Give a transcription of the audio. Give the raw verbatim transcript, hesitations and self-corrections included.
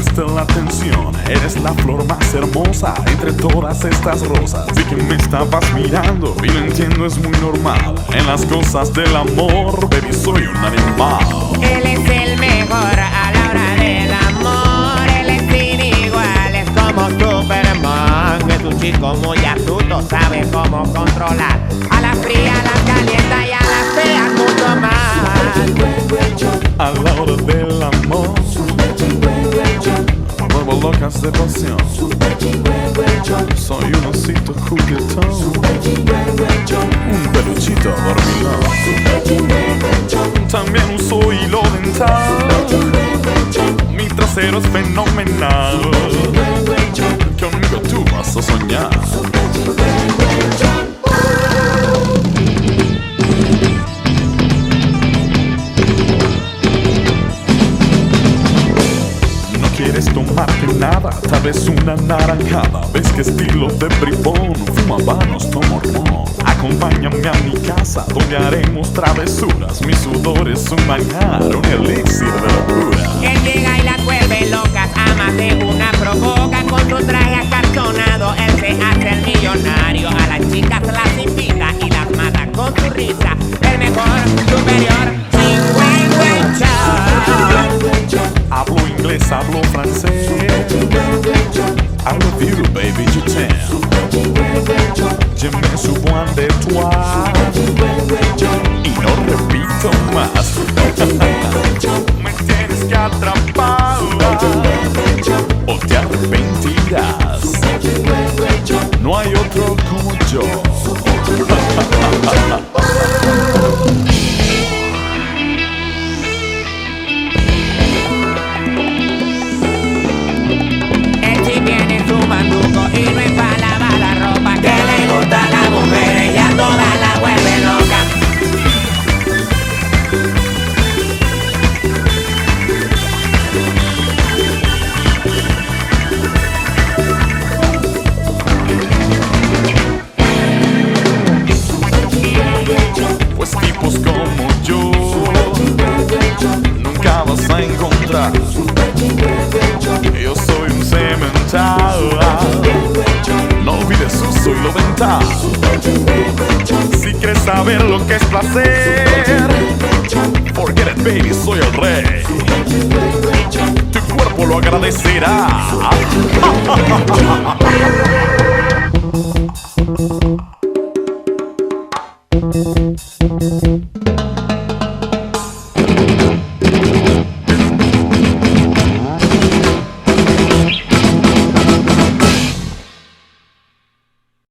llamaste la atención. Eres la flor más hermosa entre todas estas rosas. Vi que me estabas mirando y lo entiendo, es muy normal. En las cosas del amor, baby, soy un animal. Él es el mejor a la hora del amor. Él es inigual, es como Superman. Es un chico muy astuto, sabe cómo controlar a las frías, a las calientas y a las feas mucho más. A la hora del amor, vuelvo locas de pasión. Soy un osito juguetón, un peluchito dormilón. También uso hilo dental, mi trasero es fenomenal. Conmigo tú vas a soñar. ¿Quieres tomarte nada? Tal vez una naranjada. ¿Ves qué estilo de bribón? Fuma vanos, tomo ron. Acompáñame a mi casa, donde haremos travesuras. Mi sudor es un manjar, un elixir de locura. Él llega y las vuelve locas, a más de una provoca. Con su traje acartonado, él se hace el millonario. A las chicas las invita y las mata con su risa. El mejor, superior, chingüengüencha. Hablo inglés, hablo francés. I love you, baby, je t'aime. Je me souviens de toi y no repito más. Me tienes que atrapar o te arrepentirás. No hay otro como yo. Y no empalaba la ropa que le gusta a la mujer, ella toda la vuelve loca. Pues tipos como yo nunca vas a encontrar. Yo soy un cemental, no olvides su soy lo dental. Si quieres saber lo que es placer, forget it, baby, soy el rey. Tu cuerpo lo agradecerá.